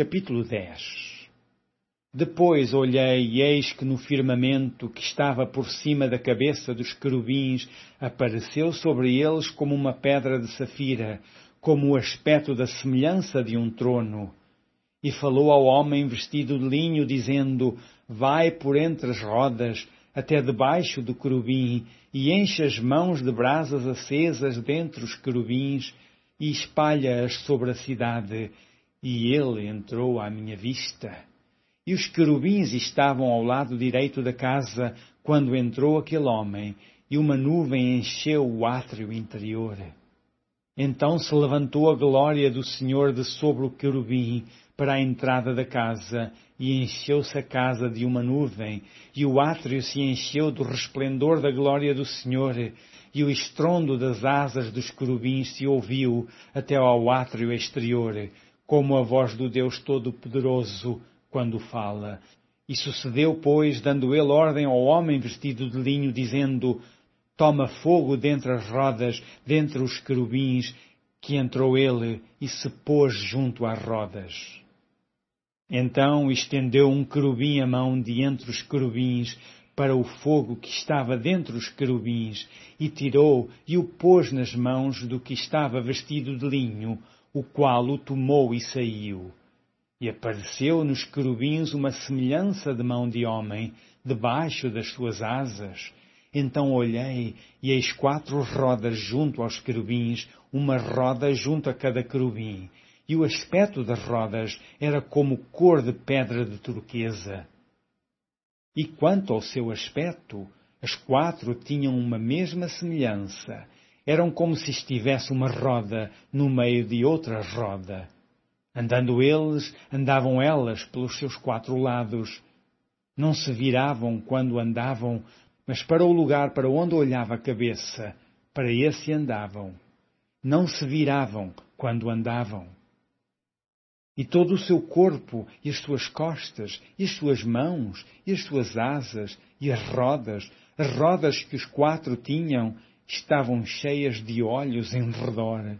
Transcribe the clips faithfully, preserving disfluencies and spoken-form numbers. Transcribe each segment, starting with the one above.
Capítulo dez. Depois olhei e eis que no firmamento que estava por cima da cabeça dos querubins apareceu sobre eles como uma pedra de safira, como o aspecto da semelhança de um trono. E falou ao homem vestido de linho, dizendo: Vai por entre as rodas, até debaixo do querubim, e enche as mãos de brasas acesas dentre os querubins, e espalha-as sobre a cidade. E ele entrou à minha vista. E os querubins estavam ao lado direito da casa, quando entrou aquele homem, e uma nuvem encheu o átrio interior. Então se levantou a glória do Senhor de sobre o querubim para a entrada da casa, e encheu-se a casa de uma nuvem, e o átrio se encheu do resplendor da glória do Senhor, e o estrondo das asas dos querubins se ouviu até ao átrio exterior, como a voz do Deus Todo-Poderoso quando fala. E sucedeu, pois, dando ele ordem ao homem vestido de linho, dizendo: Toma fogo dentre as rodas, dentre os querubins, que entrou ele e se pôs junto às rodas. Então estendeu um querubim a mão de entre os querubins para o fogo que estava dentre os querubins, e tirou e o pôs nas mãos do que estava vestido de linho, o qual o tomou e saiu. E apareceu nos querubins uma semelhança de mão de homem, debaixo das suas asas. Então olhei, e eis quatro rodas junto aos querubins, uma roda junto a cada querubim. E o aspecto das rodas era como cor de pedra de turquesa. E quanto ao seu aspecto, as quatro tinham uma mesma semelhança. Eram como se estivesse uma roda no meio de outra roda. Andando eles, andavam elas pelos seus quatro lados. Não se viravam quando andavam, mas para o lugar para onde olhava a cabeça, para esse andavam. Não se viravam quando andavam. E todo o seu corpo, e as suas costas, e as suas mãos, e as suas asas, e as rodas, as rodas que os quatro tinham, estavam cheias de olhos em redor.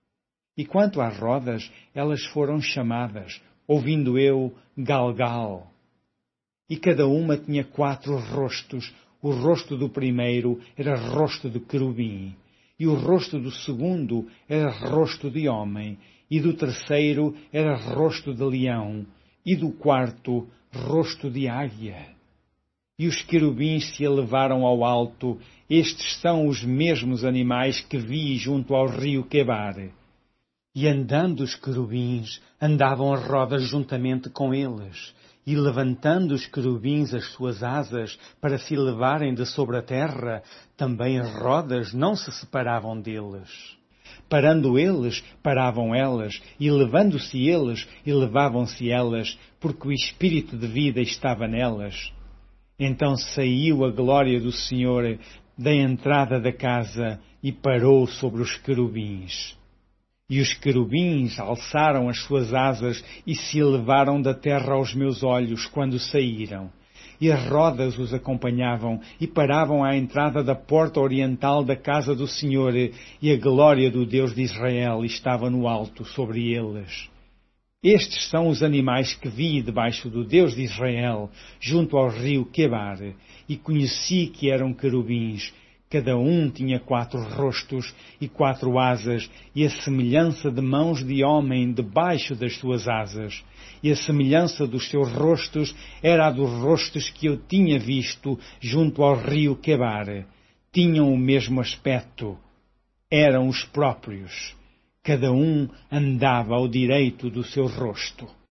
E quanto às rodas, elas foram chamadas, ouvindo eu, Galgal. E cada uma tinha quatro rostos. O rosto do primeiro era rosto de querubim, e o rosto do segundo era rosto de homem, e do terceiro era rosto de leão, e do quarto rosto de águia. E os querubins se elevaram ao alto. Estes são os mesmos animais que vi junto ao rio Quebar. E andando os querubins, andavam as rodas juntamente com eles, e levantando os querubins as suas asas para se elevarem de sobre a terra, também as rodas não se separavam deles. Parando eles, paravam elas, e levando-se eles, elevavam-se elas, porque o espírito de vida estava nelas. Então saiu a glória do Senhor da entrada da casa e parou sobre os querubins. E os querubins alçaram as suas asas e se elevaram da terra aos meus olhos quando saíram. E as rodas os acompanhavam e paravam à entrada da porta oriental da casa do Senhor, e a glória do Deus de Israel estava no alto sobre eles. Estes são os animais que vi debaixo do Deus de Israel, junto ao rio Quebar, e conheci que eram querubins. Cada um tinha quatro rostos e quatro asas, e a semelhança de mãos de homem debaixo das suas asas. E a semelhança dos seus rostos era a dos rostos que eu tinha visto junto ao rio Quebar. Tinham o mesmo aspecto. Eram os próprios. Cada um andava ao direito do seu rosto.